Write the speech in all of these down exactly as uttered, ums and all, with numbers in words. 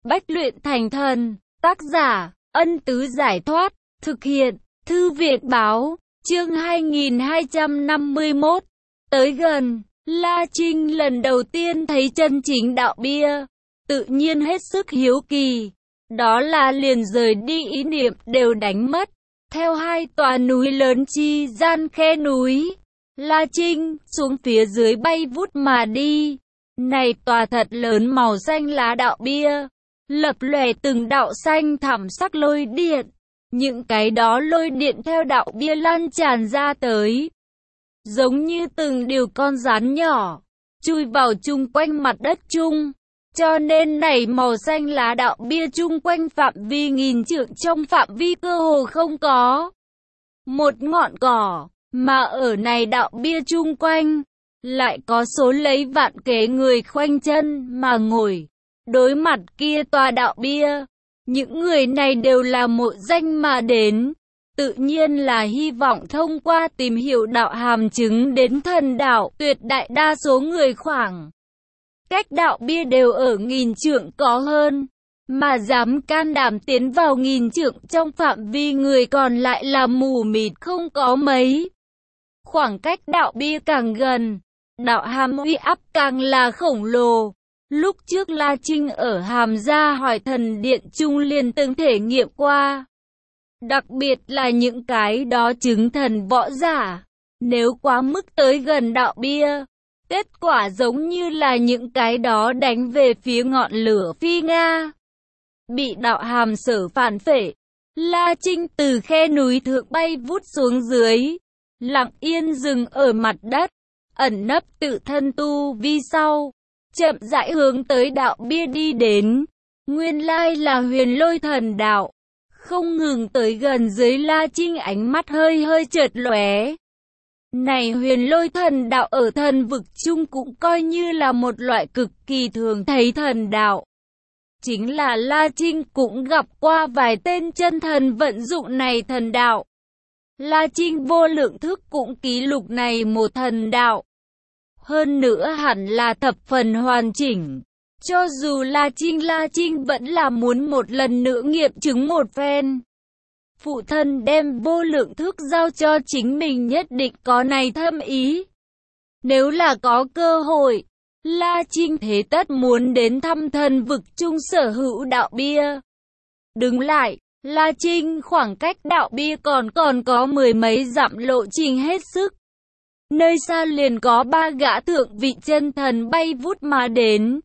Bách luyện thành thần. Tác giả, Ân Tứ Giải Thoát. Thực hiện, Thư Việt Báo. Chương hai nghìn hai trăm năm mươi mốt. Tới gần, La Trinh lần đầu tiên thấy chân chính đạo bia. Tự nhiên hết sức hiếu kỳ. Đó là liền rời đi ý niệm đều đánh mất. Theo hai tòa núi lớn chi gian khe núi, La Trinh xuống phía dưới bay vút mà đi. Này tòa thật lớn màu xanh lá đạo bia, lập lòe từng đạo xanh thẳm sắc lôi điện. Những cái đó lôi điện theo đạo bia lan tràn ra tới, giống như từng điều con rắn nhỏ, chui vào chung quanh mặt đất chung. Cho nên này màu xanh lá đạo bia chung quanh phạm vi nghìn trượng, trong phạm vi cơ hồ không có một ngọn cỏ, mà ở này đạo bia chung quanh lại có số lấy vạn kế người khoanh chân mà ngồi. Đối mặt kia tòa đạo bia, những người này đều là mộ danh mà đến, tự nhiên là hy vọng thông qua tìm hiểu đạo hàm chứng đến thần đạo. Tuyệt đại đa số người khoảng cách đạo bia đều ở nghìn trượng có hơn, mà dám can đảm tiến vào nghìn trượng trong phạm vi người còn lại là mù mịt không có mấy. Khoảng cách đạo bia càng gần, đạo hàm uy áp càng là khổng lồ. Lúc trước La Trinh ở Hàm Gia Hỏi Thần Điện Trung liền từng thể nghiệm qua. Đặc biệt là những cái đó chứng thần võ giả, nếu quá mức tới gần đạo bia, kết quả giống như là những cái đó đánh về phía ngọn lửa phi Nga, bị đạo hàm sở phản phệ. La Trinh từ khe núi thượng bay vút xuống dưới, lặng yên dừng ở mặt đất, ẩn nấp tự thân tu vi sau, chậm rãi hướng tới đạo bia đi đến. Nguyên lai là Huyền Lôi Thần Đạo. Không ngừng tới gần dưới, La Trinh ánh mắt hơi hơi chợt lóe. Này Huyền Lôi Thần Đạo ở thần vực chung cũng coi như là một loại cực kỳ thường thấy thần đạo. Chính là La Trinh cũng gặp qua vài tên chân thần vận dụng này thần đạo. La Trinh vô lượng thức cũng ký lục này một thần đạo. Hơn nữa hẳn là thập phần hoàn chỉnh. Cho dù La Trinh La Trinh vẫn là muốn một lần nữa nghiệm chứng một phen. Phụ thân đem vô lượng thức giao cho chính mình nhất định có này thâm ý. Nếu là có cơ hội, La Trinh thế tất muốn đến thăm thần vực chung sở hữu đạo bia. Đứng lại, La Trinh khoảng cách đạo bia còn còn có mười mấy dặm lộ trình hết sức. Nơi xa liền có ba gã thượng vị chân thần bay vút mà đến.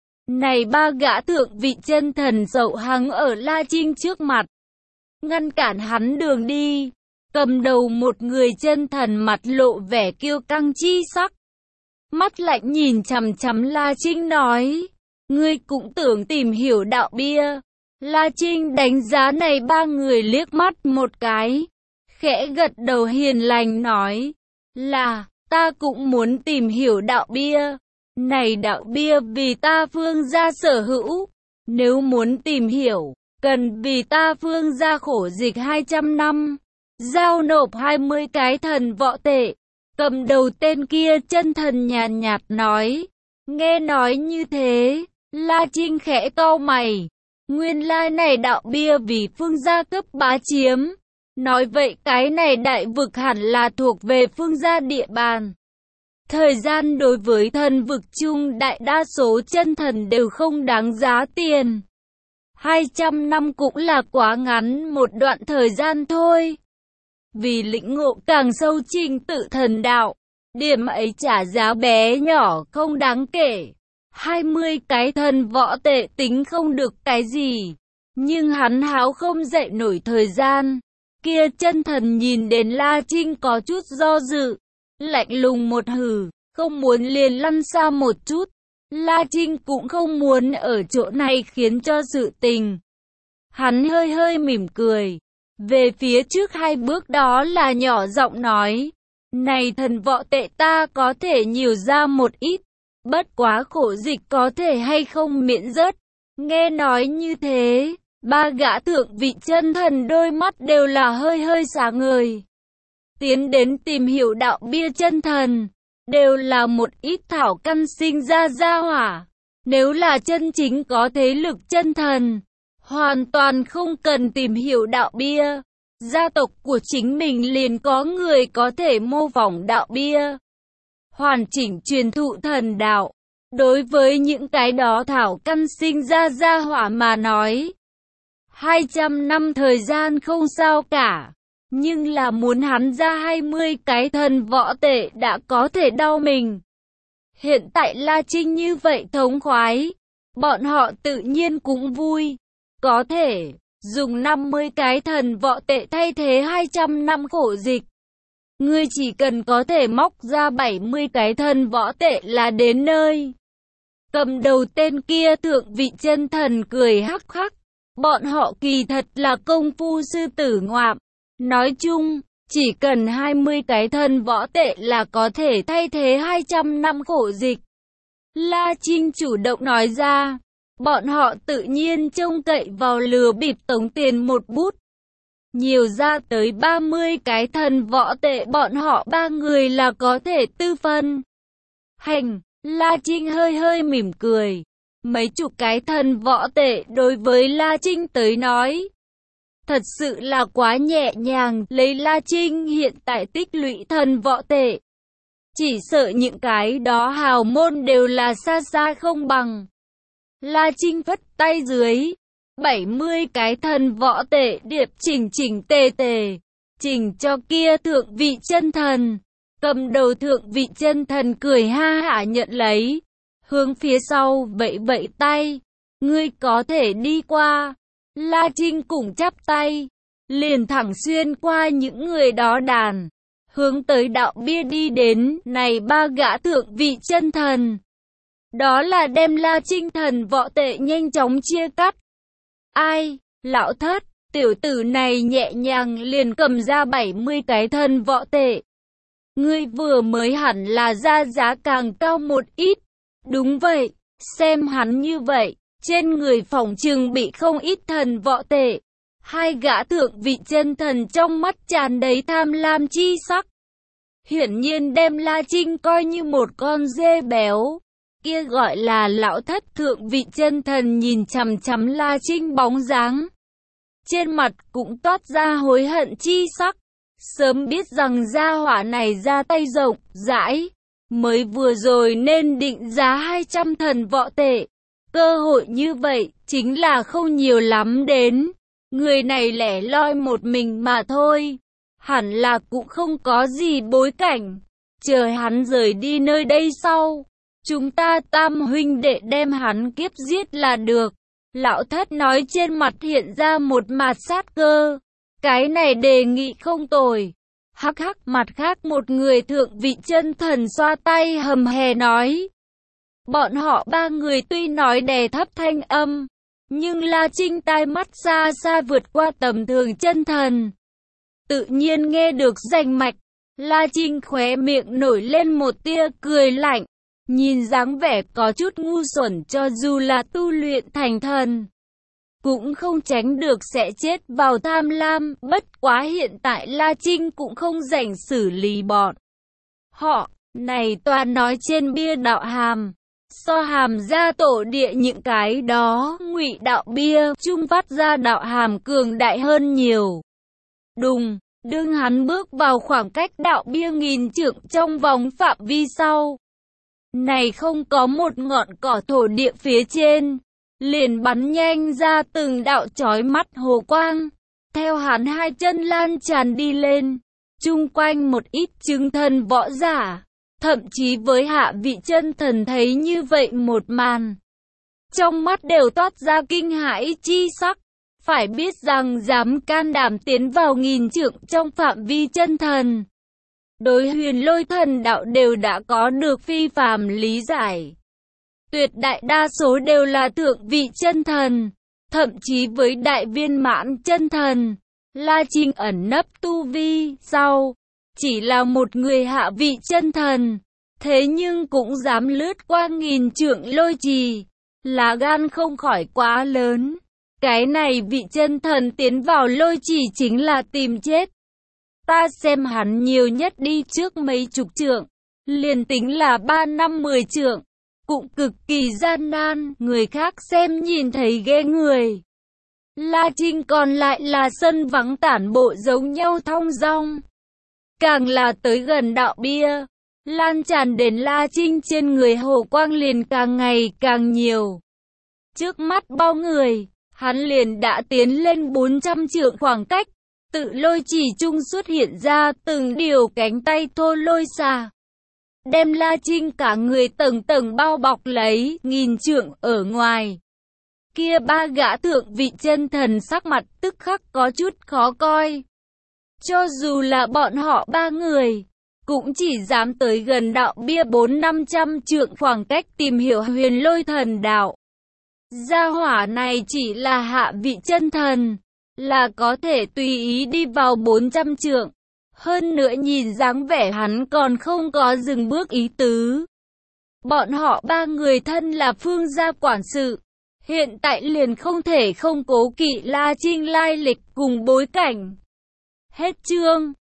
Này ba gã thượng vị chân thần dậu hắng ở La Trinh trước mặt, ngăn cản hắn đường đi. Cầm đầu một người chân thần mặt lộ vẻ kiêu căng chi sắc, mắt lạnh nhìn chằm chằm La Trinh nói: ngươi cũng tưởng tìm hiểu đạo bia? La Trinh đánh giá này ba người liếc mắt một cái, khẽ gật đầu hiền lành nói: là, ta cũng muốn tìm hiểu đạo bia. Này đạo bia vì ta Phương gia sở hữu, nếu muốn tìm hiểu, cần vì ta Phương gia khổ dịch hai trăm năm, giao nộp hai mươi cái thần võ tệ. Cầm đầu tên kia chân thần nhàn nhạt nói. Nghe nói như thế, La Trinh khẽ cau mày. Nguyên lai này đạo bia vì Phương gia cấp bá chiếm. Nói vậy cái này đại vực hẳn là thuộc về Phương gia địa bàn. Thời gian đối với thần vực chung đại đa số chân thần đều không đáng giá tiền. hai trăm năm cũng là quá ngắn một đoạn thời gian thôi. Vì lĩnh ngộ càng sâu trình tự thần đạo, điểm ấy trả giá bé nhỏ không đáng kể. hai mươi cái thần võ tệ tính không được cái gì, nhưng hắn háo không dậy nổi thời gian. Kia chân thần nhìn đến La Trinh có chút do dự, lạnh lùng một hừ, không muốn liền lăn xa một chút. La Trinh cũng không muốn ở chỗ này khiến cho sự tình. Hắn hơi hơi mỉm cười, về phía trước hai bước đó là nhỏ giọng nói. Này thần võ tệ ta có thể nhiều ra một ít, bất quá khổ dịch có thể hay không miễn rớt. Nghe nói như thế, ba gã thượng vị chân thần đôi mắt đều là hơi hơi sáng ngời. Tiến đến tìm hiểu đạo bia chân thần, đều là một ít thảo căn sinh ra gia hỏa. Nếu là chân chính có thế lực chân thần, hoàn toàn không cần tìm hiểu đạo bia. Gia tộc của chính mình liền có người có thể mô phỏng đạo bia, hoàn chỉnh truyền thụ thần đạo. Đối với những cái đó thảo căn sinh ra gia hỏa mà nói, hai trăm năm thời gian không sao cả. Nhưng là muốn hắn ra hai mươi cái thần võ tệ đã có thể đau mình. Hiện tại La Trinh như vậy thống khoái, bọn họ tự nhiên cũng vui. Có thể dùng năm mươi cái thần võ tệ thay thế hai trăm năm khổ dịch. Ngươi chỉ cần có thể móc ra bảy mươi cái thần võ tệ là đến nơi. Cầm đầu tên kia thượng vị chân thần cười hắc hắc. Bọn họ kỳ thật là công phu sư tử ngoạm. Nói chung, chỉ cần hai mươi cái thần võ tệ là có thể thay thế hai trăm năm khổ dịch. La Trinh chủ động nói ra. Bọn họ tự nhiên trông cậy vào lừa bịp tống tiền một bút. Nhiều ra tới ba mươi cái thần võ tệ bọn họ ba người là có thể tư phân. Hành, La Trinh hơi hơi mỉm cười. Mấy chục cái thần võ tệ đối với La Trinh tới nói, thật sự là quá nhẹ nhàng. Lấy La Trinh hiện tại tích lũy thần võ tệ, chỉ sợ những cái đó hào môn đều là xa xa không bằng. La Trinh phất tay dưới, bảy mươi cái thần võ tệ điệp chỉnh chỉnh tề tề, chỉnh cho kia thượng vị chân thần. Cầm đầu thượng vị chân thần cười ha hả nhận lấy, hướng phía sau vẫy vẫy tay, ngươi có thể đi qua. La Trinh cùng chắp tay, liền thẳng xuyên qua những người đó đàn, hướng tới đạo bia đi đến. Này ba gã thượng vị chân thần, đó là đem La Trinh thần võ tệ nhanh chóng chia cắt. Ai, lão thất, tiểu tử này nhẹ nhàng liền cầm ra bảy mươi cái thần võ tệ. Ngươi vừa mới hẳn là ra giá càng cao một ít. Đúng vậy, xem hắn như vậy, trên người phỏng chừng bị không ít thần võ tệ. Hai gã thượng vị chân thần trong mắt tràn đầy tham lam chi sắc. Hiển nhiên đem La Trinh coi như một con dê béo. Kia gọi là lão thất thượng vị chân thần nhìn chằm chằm La Trinh bóng dáng, trên mặt cũng toát ra hối hận chi sắc. Sớm biết rằng gia hỏa này ra tay rộng rãi, mới vừa rồi nên định giá hai trăm thần võ tệ. Cơ hội như vậy chính là không nhiều lắm đến. Người này lẻ loi một mình mà thôi, hẳn là cũng không có gì bối cảnh. Chờ hắn rời đi nơi đây sau, chúng ta tam huynh đệ đem hắn kiếp giết là được. Lão thất nói, trên mặt hiện ra một mặt sát cơ. Cái này đề nghị không tồi. Hắc hắc, mặt khác một người thượng vị chân thần xoa tay hầm hè nói. Bọn họ ba người tuy nói đè thấp thanh âm, nhưng La Trinh tai mắt xa xa vượt qua tầm thường chân thần, tự nhiên nghe được rành mạch. La Trinh khóe miệng nổi lên một tia cười lạnh, nhìn dáng vẻ có chút ngu xuẩn, cho dù là tu luyện thành thần, cũng không tránh được sẽ chết vào tham lam. Bất quá hiện tại La Trinh cũng không rảnh xử lý bọn họ, này toàn nói trên bia đạo hàm, so hàm ra tổ địa những cái đó ngụy đạo bia trung phát ra đạo hàm cường đại hơn nhiều. Đùng, đương hắn bước vào khoảng cách đạo bia nghìn trượng trong vòng phạm vi sau, này không có một ngọn cỏ thổ địa phía trên, liền bắn nhanh ra từng đạo chói mắt hồ quang, theo hắn hai chân lan tràn đi lên. Chung quanh một ít chứng thần võ giả, thậm chí với hạ vị chân thần thấy như vậy một màn, trong mắt đều toát ra kinh hãi chi sắc. Phải biết rằng dám can đảm tiến vào nghìn trượng trong phạm vi chân thần, đối huyền lôi thần đạo đều đã có được phi phàm lý giải. Tuyệt đại đa số đều là thượng vị chân thần, thậm chí với đại viên mãn chân thần. La Trinh ẩn nấp tu vi sau, chỉ là một người hạ vị chân thần, thế nhưng cũng dám lướt qua nghìn trượng lôi trì, là gan không khỏi quá lớn. Cái này vị chân thần tiến vào lôi trì chính là tìm chết. Ta xem hắn nhiều nhất đi trước mấy chục trượng, liền tính là ba năm mười trượng, cũng cực kỳ gian nan, người khác xem nhìn thấy ghê người. La Trinh còn lại là sân vắng tản bộ giống nhau thong dong. Càng là tới gần đạo bia, lan tràn đến La Trinh trên người hồ quang liền càng ngày càng nhiều. Trước mắt bao người, hắn liền đã tiến lên bốn trăm trượng khoảng cách, tự lôi chỉ trung xuất hiện ra từng điều cánh tay thô lôi xà, đem La Trinh cả người tầng tầng bao bọc lấy, nghìn trượng ở ngoài. Kia ba gã thượng vị chân thần sắc mặt tức khắc có chút khó coi. Cho dù là bọn họ ba người, cũng chỉ dám tới gần đạo bia bốn năm trăm trượng khoảng cách tìm hiểu huyền lôi thần đạo. Gia hỏa này chỉ là hạ vị chân thần, là có thể tùy ý đi vào bốn trăm trượng. Hơn nữa nhìn dáng vẻ hắn còn không có dừng bước ý tứ. Bọn họ ba người thân là phương gia quản sự, hiện tại liền không thể không cố kỵ La Trinh lai lịch cùng bối cảnh. Hết chương.